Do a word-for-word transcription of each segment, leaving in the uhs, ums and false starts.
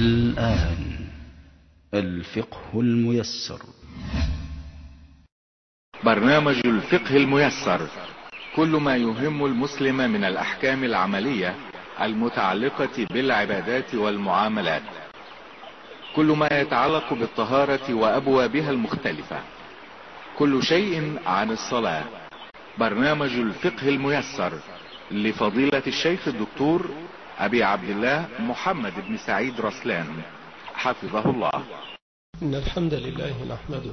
والآن الفقه الميسر. برنامج الفقه الميسر كل ما يهم المسلم من الأحكام العملية المتعلقة بالعبادات والمعاملات، كل ما يتعلق بالطهارة وأبوابها المختلفة، كل شيء عن الصلاة. برنامج الفقه الميسر لفضيلة الشيخ الدكتور أبي عبد الله محمد بن سعيد رسلان حفظه الله. إن الحمد لله نحمده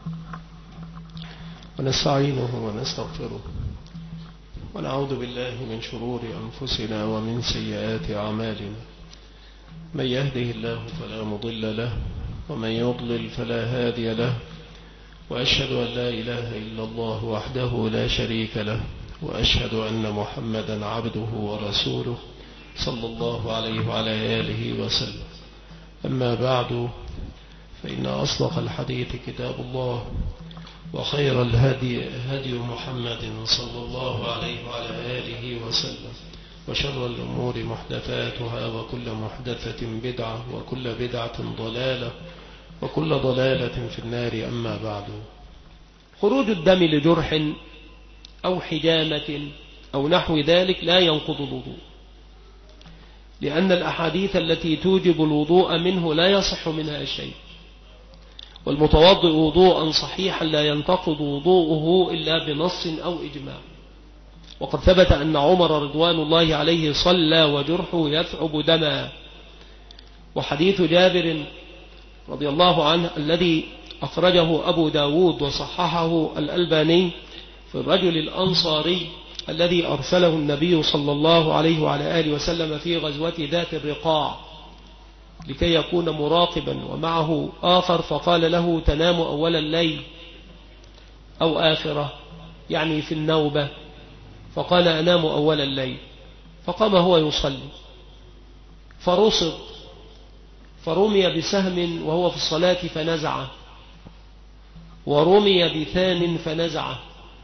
ونستعينه ونستغفره ونعوذ بالله من شرور أنفسنا ومن سيئات أعمالنا، من يهده الله فلا مضل له ومن يضلل فلا هادي له، وأشهد أن لا إله إلا الله وحده لا شريك له، وأشهد أن محمدا عبده ورسوله صلى الله عليه وعلى آله وسلم. أما بعد، فإن أصدق الحديث كتاب الله، وخير الهدي هدي محمد صلى الله عليه وعلى آله وسلم، وشر الأمور محدثاتها، وكل محدثة بدعة، وكل بدعة ضلالة، وكل ضلالة في النار. أما بعد، خروج الدم لجرح أو حجامة أو نحو ذلك لا ينقض الوضوء، لأن الأحاديث التي توجب الوضوء منه لا يصح منها شيء، والمتوضئ وضوءا صحيحا لا ينتقض وضوءه إلا بنص أو إجماع. وقد ثبت أن عمر رضوان الله عليه صلى وجرحه يثعب دما. وحديث جابر رضي الله عنه الذي أخرجه أبو داود وصححه الألباني في الرجل الأنصاري الذي أرسله النبي صلى الله عليه وعلى آله وسلم في غزوة ذات الرقاع لكي يكون مراقبا ومعه آخر، فقال له: تنام أول الليل أو آخرة، يعني في النوبة. فقال: أنام أول الليل. فقام هو يصلي، فرصد، فرمي بسهم وهو في الصلاة فنزعه، ورمي بثان فنزعه،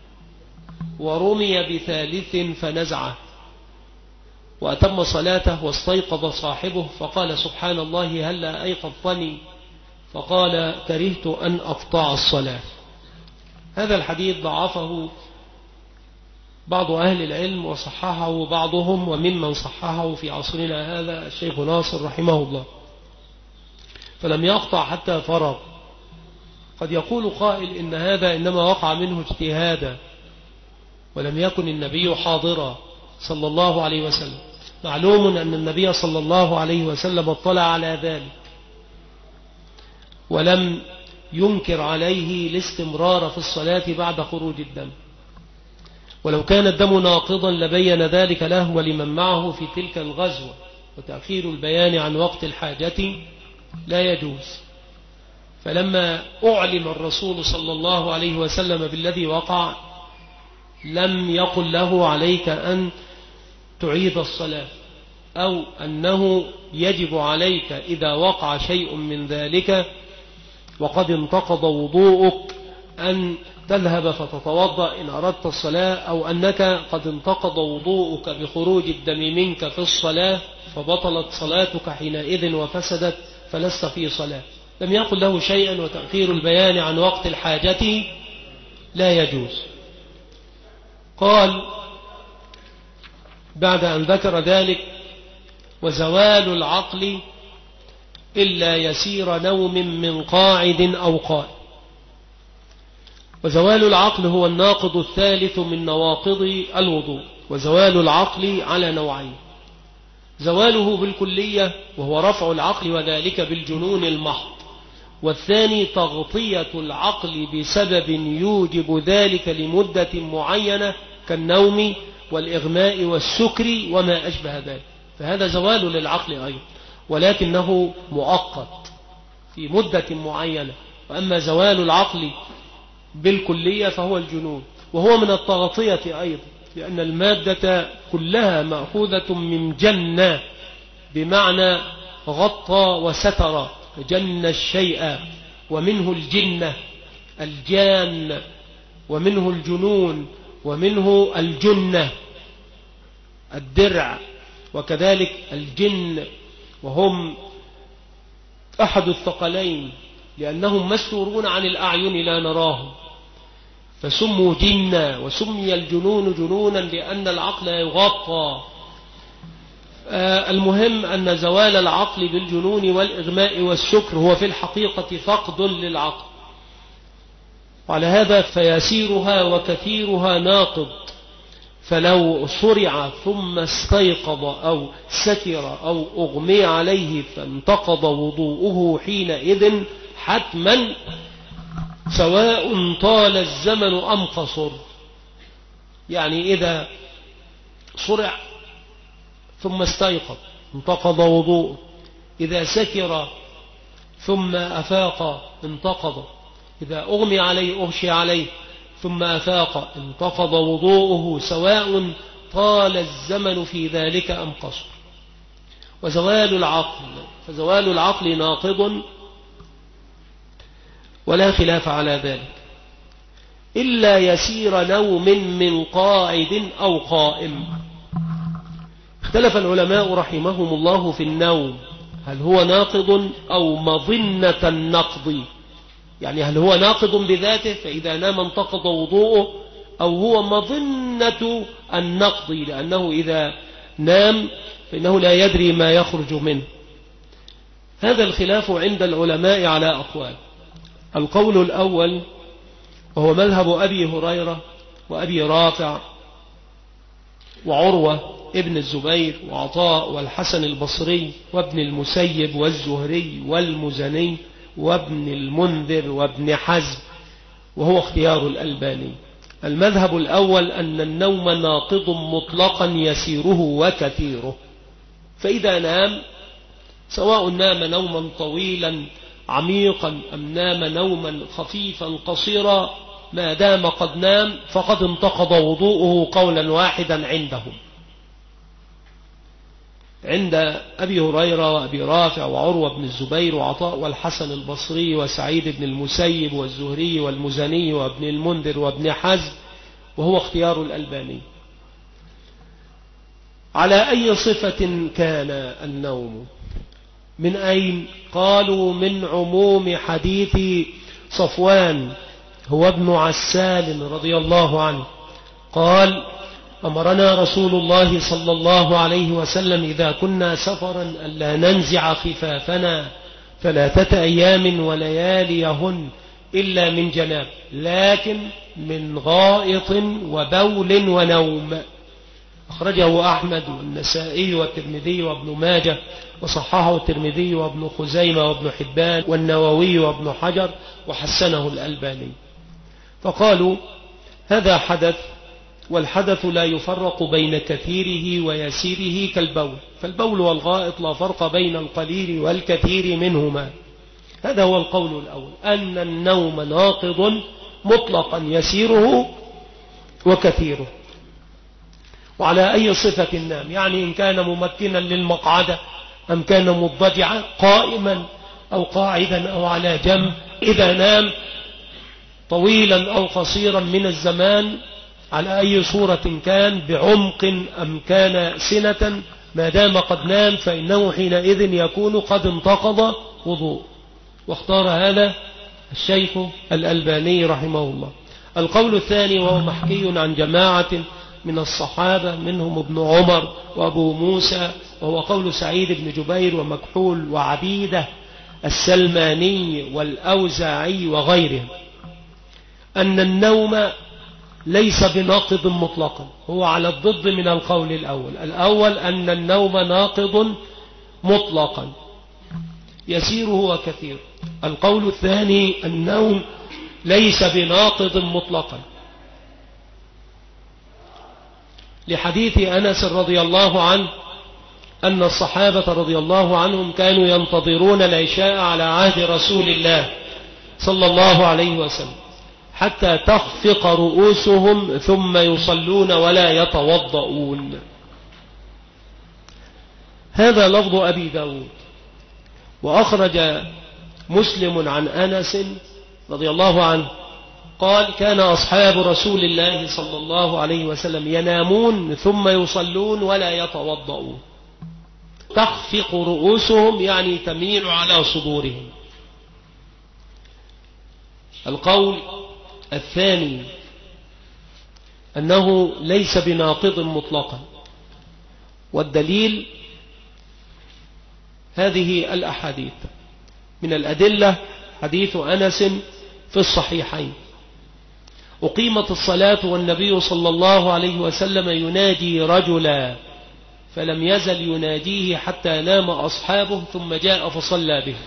ورمي بثالث فنزعه، وأتم صلاته واستيقظ صاحبه فقال: سبحان الله، هلا أيقظتني؟ فقال: كرهت أن أقطع الصلاة. هذا الحديث ضعفه بعض أهل العلم وصححه بعضهم، وممن صححه في عصرنا هذا الشيخ ناصر رحمه الله، فلم يقطع حتى فرغ. قد يقول قائل إن هذا إنما وقع منه اجتهادا، ولم يكن النبي حاضرا صلى الله عليه وسلم. معلوم أن النبي صلى الله عليه وسلم اطلع على ذلك ولم ينكر عليه الاستمرار في الصلاة بعد خروج الدم، ولو كان الدم ناقضا لبين ذلك له ولمن معه في تلك الغزوة، وتأخير البيان عن وقت الحاجة لا يجوز. فلما أعلم الرسول صلى الله عليه وسلم بالذي وقع لم يقل له: عليك أن تعيد الصلاة، أو أنه يجب عليك إذا وقع شيء من ذلك وقد انتقض وضوءك أن تذهب فتتوضأ إن أردت الصلاة، أو أنك قد انتقض وضوءك بخروج الدم منك في الصلاة فبطلت صلاتك حينئذ وفسدت فلست في صلاة. لم يقل له شيئا، وتأخير البيان عن وقت الحاجة لا يجوز. قال بعد أن ذكر ذلك: وزوال العقل إلا يسير نوم من قاعد أو قائم. وزوال العقل هو الناقض الثالث من نواقض الوضوء. وزوال العقل على نوعين: زواله بالكلية وهو رفع العقل وذلك بالجنون المحض، والثاني تغطية العقل بسبب يوجب ذلك لمدة معينة كالنوم والإغماء والسكر وما أشبه ذلك، فهذا زوال للعقل أيضا، ولكنه مؤقت في مدة معينة. وأما زوال العقل بالكلية فهو الجنون، وهو من التغطية أيضا، لأن المادة كلها مأخوذة من جنة، بمعنى غطى وستر، جن الشيء، ومنه الجنة الجان، ومنه الجنون، ومنه الجنة الدرع، وكذلك الجن وهم أحد الثقلين، لأنهم مستورون عن الأعين لا نراهم، فسموا جنا، وسمي الجنون جنونا لأن العقل يغطى. المهم أن زوال العقل بالجنون والإغماء والسكر هو في الحقيقة فقد للعقل، وعلى هذا فيسيرها وكثيرها ناقض، فلو صرع ثم استيقظ أو سكر أو أغمي عليه فانتقض وضوءه حينئذ حتما، سواء طال الزمن أم قصر. يعني إذا صرع ثم استيقظ انتقض وضوءه، إذا سكر ثم أفاق انتقض، إذا أغمي عليه أغشي عليه ثم أفاق انتقض وضوءه، سواء طال الزمن في ذلك أم قصر. وزوال العقل فزوال العقل ناقض ولا خلاف على ذلك، إلا يسير نوم من قاعد أو قائم. اختلف العلماء رحمهم الله في النوم، هل هو ناقض أو مظنة النقض، يعني هل هو ناقض بذاته فإذا نام انتقض وضوءه، أو هو مظنة النقض لأنه إذا نام فإنه لا يدري ما يخرج منه. هذا الخلاف عند العلماء على أقوال. القول الأول وهو مذهب أبي هريرة وأبي رافع وعروة ابن الزبير وعطاء والحسن البصري وابن المسيب والزهري والمزني وابن المنذر وابن حزم، وهو اختيار الألباني. المذهب الأول أن النوم ناقض مطلقا يسيره وكثيره، فإذا نام سواء نام نوما طويلا عميقا أم نام نوما خفيفا قصيرا، ما دام قد نام فقد انتقض وضوءه قولا واحدا عندهم، عند أبي هريرة وأبي رافع وعروة بن الزبير وعطاء والحسن البصري وسعيد بن المسيب والزهري والمزني وابن المنذر وابن حزم، وهو اختيار الألباني. على أي صفة كان النوم؟ من أين؟ قالوا من عموم حديث صفوان هو ابن عسال رضي الله عنه قال: أمرنا رسول الله صلى الله عليه وسلم إذا كنا سفرا ألا ننزع خفافنا ثلاثة أيام ولياليهن إلا من جناب، لكن من غائط وبول ونوم. أخرجه أحمد والنسائي والترمذي وابن ماجه، وصححه الترمذي وابن خزيمة وابن حبان والنووي وابن حجر، وحسنه الألباني. فقالوا هذا حدث، والحدث لا يفرق بين كثيره ويسيره كالبول، فالبول والغائط لا فرق بين القليل والكثير منهما. هذا هو القول الأول، أن النوم ناقض مطلقا يسيره وكثيره. وعلى أي صفة نام؟ يعني إن كان ممكنا للمقعدة أم كان مضطجعا قائما أو قاعدا أو على جنب. إذا نام طويلا أو قصيرا من الزمان على أي صورة كان، بعمق أم كان سنة، ما دام قد نام فإنه حينئذ يكون قد انتقض وضوء. واختار هذا الشيخ الألباني رحمه الله. القول الثاني وهو محكي عن جماعة من الصحابة منهم ابن عمر وأبو موسى، وهو قول سعيد بن جبير ومكحول وعبيدة السلماني والأوزاعي وغيرهم، أن النوم ليس بناقض مطلقا، هو على الضد من القول الأول. الأول أن النوم ناقض مطلقا يسيره وكثير. القول الثاني النوم ليس بناقض مطلقا، لحديث أنس رضي الله عنه أن الصحابة رضي الله عنهم كانوا ينتظرون العشاء على عهد رسول الله صلى الله عليه وسلم حتى تخفق رؤوسهم ثم يصلون ولا يتوضؤون. هذا لفظ أبي داود. وأخرج مسلم عن أنس رضي الله عنه قال: كان أصحاب رسول الله صلى الله عليه وسلم ينامون ثم يصلون ولا يتوضؤون. تخفق رؤوسهم يعني تميل على صدورهم. القول الثاني أنه ليس بناقض مطلقا، والدليل هذه الأحاديث. من الأدلة حديث أنس في الصحيحين: أقيمت الصلاة والنبي صلى الله عليه وسلم ينادي رجلا فلم يزل يناديه حتى نام أصحابه ثم جاء فصلى به.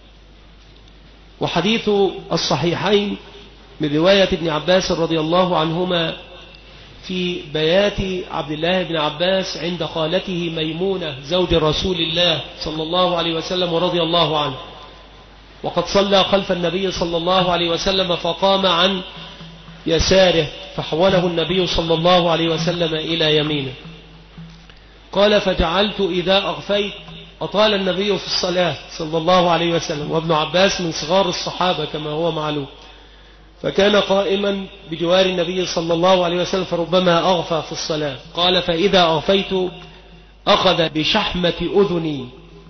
وحديث الصحيحين من رواية ابن عباس رضي الله عنهما في بيات عبد الله بن عباس عند خالته ميمونة زوج رسول الله صلى الله عليه وسلم ورضي الله عنه، وقد صلى خلف النبي صلى الله عليه وسلم فقام عن يساره فحوله النبي صلى الله عليه وسلم إلى يمينه. قال: فجعلت إذا أغفيت أطال النبي في الصلاة صلى الله عليه وسلم، وابن عباس من صغار الصحابة كما هو معلوم، فكان قائما بجوار النبي صلى الله عليه وسلم فربما أغفى في الصلاة. قال: فإذا أغفيت أخذ بشحمة أذني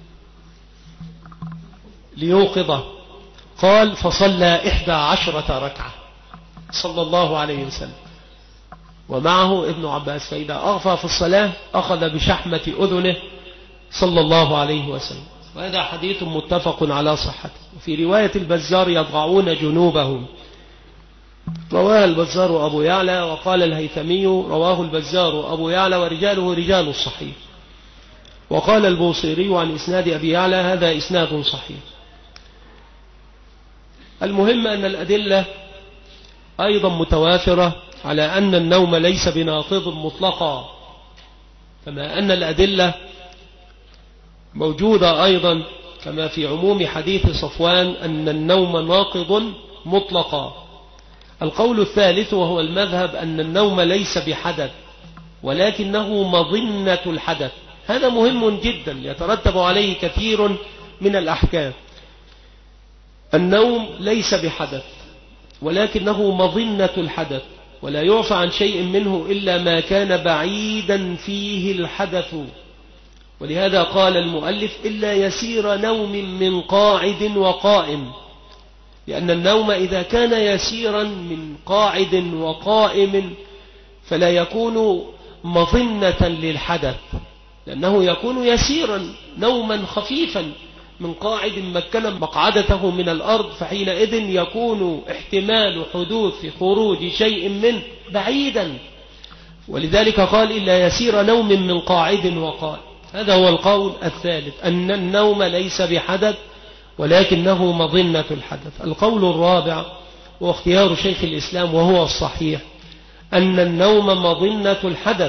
ليوقظه. قال: فصلى إحدى عشرة ركعة صلى الله عليه وسلم ومعه ابن عباس، فإذا أغفى في الصلاة أخذ بشحمة أذنه صلى الله عليه وسلم. وهذا حديث متفق على صحته. وفي رواية البزار: يضعون جنوبهم، رواه البزار أبو يعلى، وقال الهيثمي: رواه البزار أبو يعلى ورجاله رجال الصحيح. وقال البوصيري عن إسناد أبي يعلى: هذا إسناد صحيح. المهم أن الأدلة أيضا متوافرة على أن النوم ليس بناقض مطلقا، كما أن الأدلة موجودة أيضا كما في عموم حديث صفوان أن النوم ناقض مطلقا. القول الثالث وهو المذهب أن النوم ليس بحدث ولكنه مظنة الحدث. هذا مهم جدا يترتب عليه كثير من الأحكام. النوم ليس بحدث ولكنه مظنة الحدث، ولا يعفى عن شيء منه إلا ما كان بعيدا فيه الحدث. ولهذا قال المؤلف: إلا يسير نوم من قاعد وقائم، لأن النوم إذا كان يسيرا من قاعد وقائم فلا يكون مظنة للحدث، لأنه يكون يسيرا نوما خفيفا من قاعد مكن مقعدته من الأرض، فحينئذ يكون احتمال حدوث خروج شيء منه بعيدا. ولذلك قال: إلا يسير نوم من قاعد وقائم. هذا هو القول الثالث، أن النوم ليس بحدث ولكنه مظنة الحدث. القول الرابع واختيار شيخ الإسلام وهو الصحيح، أن النوم مظنة الحدث،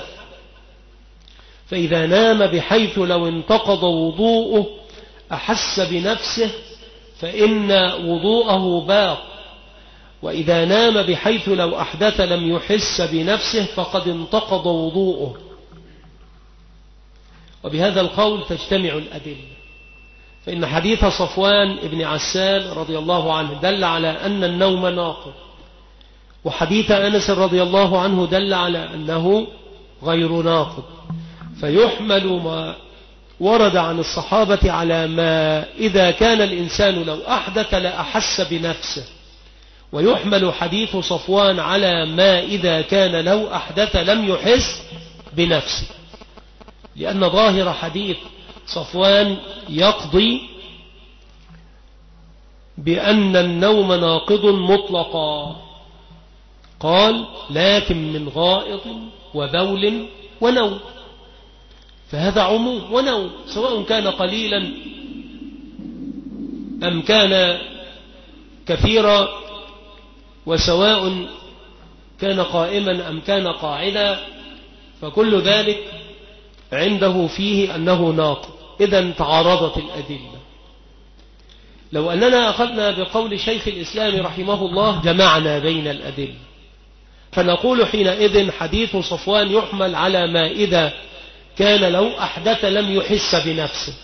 فإذا نام بحيث لو انتقض وضوءه أحس بنفسه فإن وضوءه باق، وإذا نام بحيث لو أحدث لم يحس بنفسه فقد انتقض وضوءه. وبهذا القول تجتمع الأدلة، فإن حديث صفوان ابن عسال رضي الله عنه دل على أن النوم ناقض، وحديث أنس رضي الله عنه دل على أنه غير ناقض، فيحمل ما ورد عن الصحابة على ما إذا كان الإنسان لو أحدث لأحس بنفسه، ويحمل حديث صفوان على ما إذا كان لو أحدث لم يحس بنفسه، لأن ظاهر حديث صفوان يقضي بأن النوم ناقض مطلقا. قال: لكن من غائط وبول ونوم، فهذا عموم ونوم، سواء كان قليلا أم كان كثيرا، وسواء كان قائما أم كان قاعدا، فكل ذلك عنده فيه أنه ناقض. إذن تعارضت الأدلة. لو أننا أخذنا بقول شيخ الإسلام رحمه الله جمعنا بين الأدلة، فنقول حينئذ حديث صفوان يحمل على ما إذا كان لو أحدث لم يحس بنفسه،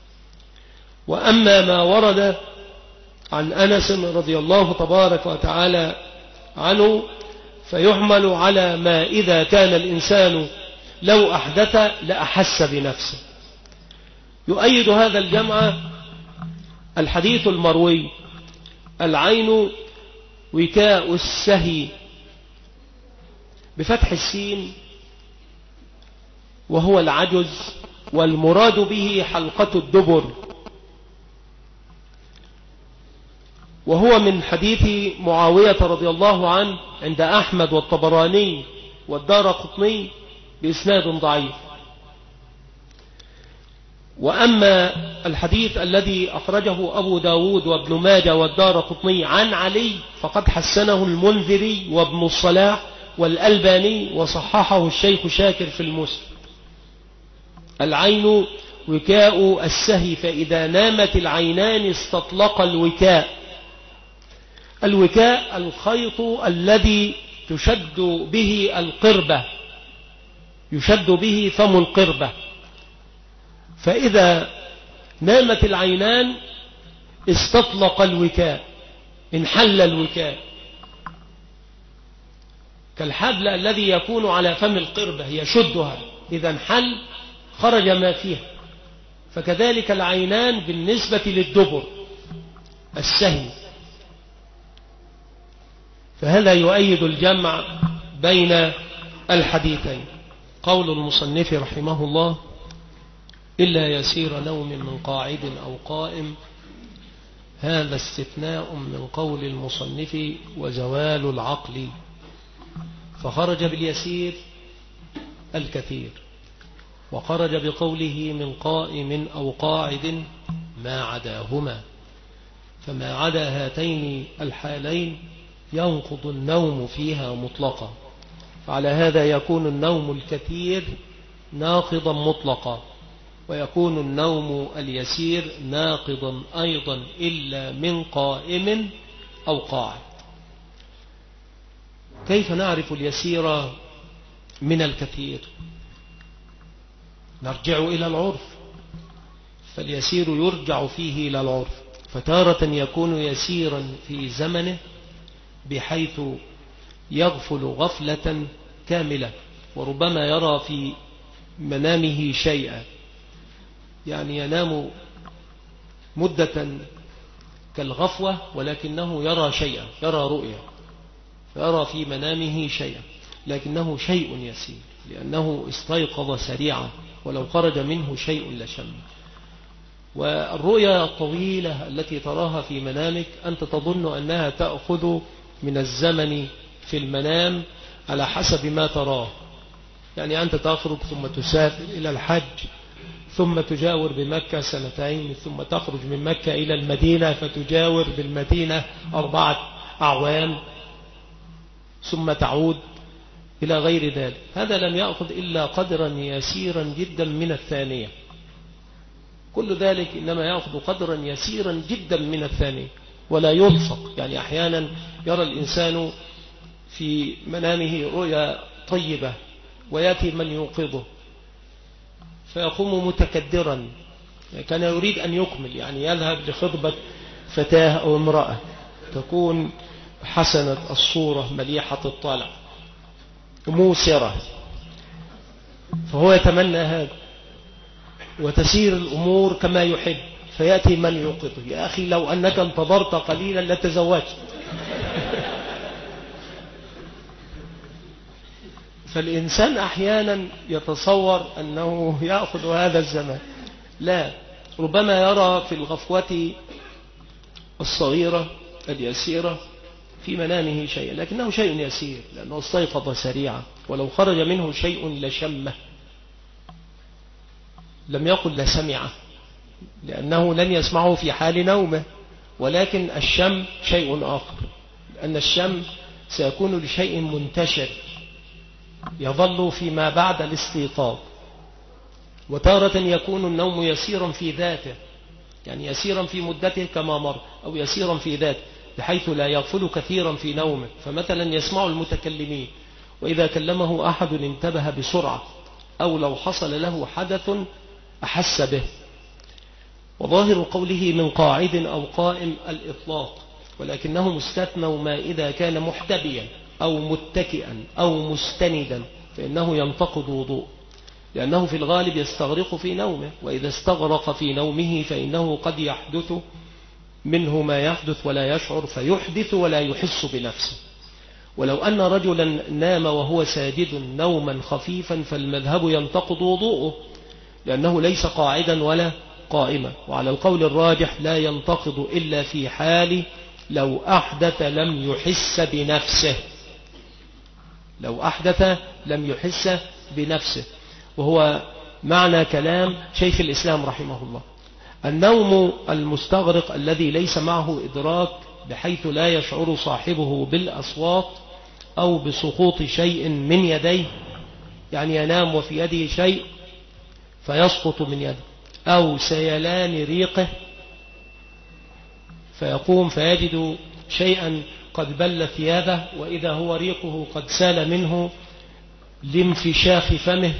وأما ما ورد عن أنس رضي الله تبارك وتعالى عنه فيحمل على ما إذا كان الإنسان لو أحدث لأحس بنفسه. يؤيد هذا الجمع الحديث المروي: العين وكاء السهي، بفتح السين، وهو العجز، والمراد به حلقة الدبر. وهو من حديث معاوية رضي الله عنه عند أحمد والطبراني والدارقطني بإسناد ضعيف. وأما الحديث الذي أخرجه أبو داود وابن ماجه والدارقطني عن علي فقد حسنه المنذري وابن الصلاح والألباني وصححه الشيخ شاكر في المسلم. العين وكاء السهي، فإذا نامت العينان استطلق الوكاء. الوكاء الخيط الذي تشد به القربة، يشد به فم القربة، فإذا نامت العينان استطلق الوكاء، انحل الوكاء، كالحبل الذي يكون على فم القربة يشدها، إذا انحل خرج ما فيها. فكذلك العينان بالنسبة للدبر السهي. فهذا يؤيد الجمع بين الحديثين. قول المصنف رحمه الله: إلا يسير نوم من قاعد أو قائم، هذا استثناء من قول المصنف وزوال العقل، فخرج باليسير الكثير، وخرج بقوله من قائم أو قاعد ما عداهما، فما عدا هاتين الحالين ينقض النوم فيها مطلقا. فعلى هذا يكون النوم الكثير ناقضا مطلقا، ويكون النوم اليسير ناقضا أيضا إلا من قائم أو قاعد. كيف نعرف اليسير من الكثير؟ نرجع إلى العرف، فاليسير يرجع فيه إلى العرف، فتارة يكون يسيرا في زمنه بحيث يغفل غفلة كاملة، وربما يرى في منامه شيئا، يعني ينام مدة كالغفوة ولكنه يرى شيئا، يرى رؤيا، يرى في منامه شيئا، لكنه شيء يسير لأنه استيقظ سريعا، ولو خرج منه شيء لشم. والرؤيا الطويلة التي تراها في منامك أنت تظن أنها تأخذ من الزمن في المنام على حسب ما تراه، يعني أنت تخرج ثم تسافر إلى الحج، ثم تجاور بمكة سنتين، ثم تخرج من مكة إلى المدينة فتجاور بالمدينة أربعة أعوام، ثم تعود إلى غير ذلك. هذا لم يأخذ إلا قدرا يسيرا جدا من الثانية، كل ذلك إنما يأخذ قدرا يسيرا جدا من الثانية ولا يلصق. يعني أحيانا يرى الإنسان في منامه رؤيا طيبة ويأتي من يوقظه فيقوم متكدرا، كان يريد أن يكمل، يعني يذهب لخطبة فتاة أو امرأة تكون حسنة الصورة مليحة الطلع موسرة، فهو يتمنى هذا وتسير الأمور كما يحب، فيأتي من يوقظه: يا أخي لو أنك انتظرت قليلا لتزوجت. فالإنسان أحيانا يتصور أنه يأخذ هذا الزمان، لا، ربما يرى في الغفوة الصغيرة اليسيرة في منامه شيء، لكنه شيء يسير لأنه استيقظ سريعا، ولو خرج منه شيء لشمه، لم يقل لسمعه لأنه لن يسمعه في حال نومه، ولكن الشم شيء آخر، لأن الشم سيكون لشيء منتشر يظل فيما بعد الاستيقاظ. وتارة يكون النوم يسيرا في ذاته، يعني يسيرا في مدته كما مر، أو يسيرا في ذاته بحيث لا يغفل كثيرا في نومه، فمثلا يسمع المتكلمين وإذا كلمه أحد انتبه بسرعة، أو لو حصل له حدث أحس به. وظاهر قوله من قاعد أو قائم الإطلاق، ولكنه مستثنى ما إذا كان محتبيا أو متكئا أو مستندا، فإنه ينتقض وضوء. لأنه في الغالب يستغرق في نومه، وإذا استغرق في نومه فإنه قد يحدث منه ما يحدث ولا يشعر، فيحدث ولا يحس بنفسه. ولو أن رجلا نام وهو ساجد نوما خفيفا فالمذهب ينتقض وضوءه، لأنه ليس قاعدا ولا قائما. وعلى القول الراجح لا ينتقض إلا في حال لو أحدث لم يحس بنفسه، لو أحدث لم يحس بنفسه، وهو معنى كلام شيخ الإسلام رحمه الله. النوم المستغرق الذي ليس معه إدراك بحيث لا يشعر صاحبه بالأصوات أو بسقوط شيء من يديه، يعني ينام وفي يده شيء فيسقط من يده، أو سيلان ريقه فيقوم فيجد شيئا قد بل ثيابه وإذا هو ريقه قد سال منه لانفشاخ فمه،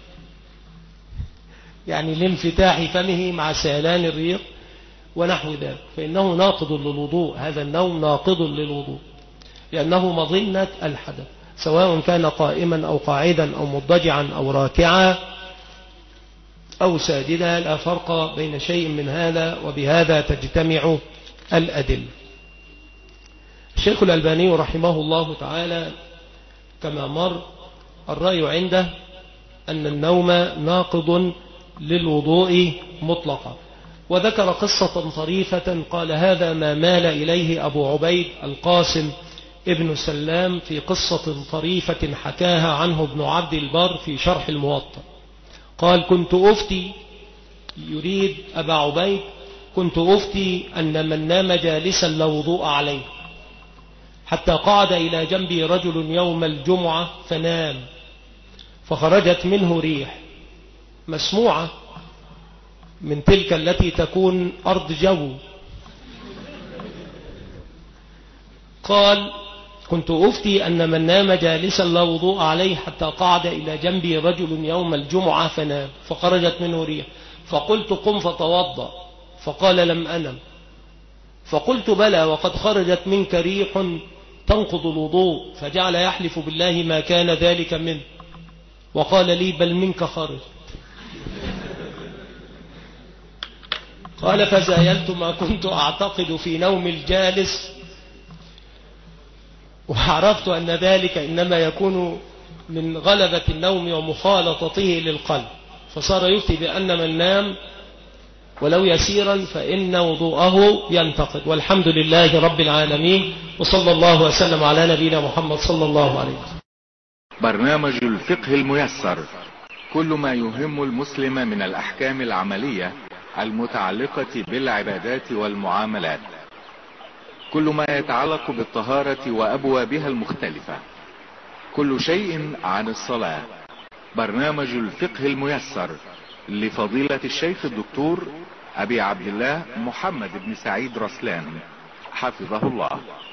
يعني لانفتاح فمه مع سيلان الريق ونحو ذلك، فإنه ناقض للوضوء. هذا النوم ناقض للوضوء لأنه مظنة الحدث، سواء كان قائما أو قاعدا أو مضجعا أو راكعا أو ساجدا، لا فرق بين شيء من هذا، وبهذا تجتمع الأدلة. الشيخ الألباني رحمه الله تعالى كما مر الرأي عنده أن النوم ناقض للوضوء مطلقا، وذكر قصة طريفة قال هذا ما مال إليه أبو عبيد القاسم ابن سلام في قصة طريفة حكاها عنه ابن عبد البر في شرح الموطأ. قال كنت أفتي، يريد أبا عبيد، كنت أفتي أن من نام جالسا لا وضوء عليه، حتى قعد إلى جنبي رجل يوم الجمعة فنام، فخرجت منه ريح مسموعة من تلك التي تكون أرض جو. قال كنت أفتي أن من نام جالسا لا وضوء عليه حتى قعد إلى جنبي رجل يوم الجمعة فنام، فخرجت منه ريح، فقلت قم فتوضأ، فقال لم أنم، فقلت بلى وقد خرجت منك ريح تنقض الوضوء، فجعل يحلف بالله ما كان ذلك منه، وقال لي بل منك خرج. قال فزايلت ما كنت أعتقد في نوم الجالس، وعرفت أن ذلك إنما يكون من غلبة النوم ومخالطته للقلب، فصار يفتي بأن من نام ولو يسيرا فإن وضوءه ينتقد. والحمد لله رب العالمين، وصلى الله وسلم على نبينا محمد صلى الله عليه وسلم. برنامج الفقه الميسر، كل ما يهم المسلم من الأحكام العملية المتعلقة بالعبادات والمعاملات، كل ما يتعلق بالطهارة وأبوابها المختلفة، كل شيء عن الصلاة. برنامج الفقه الميسر لفضيلة الشيخ الدكتور أبي عبد الله محمد بن سعيد رسلان حفظه الله.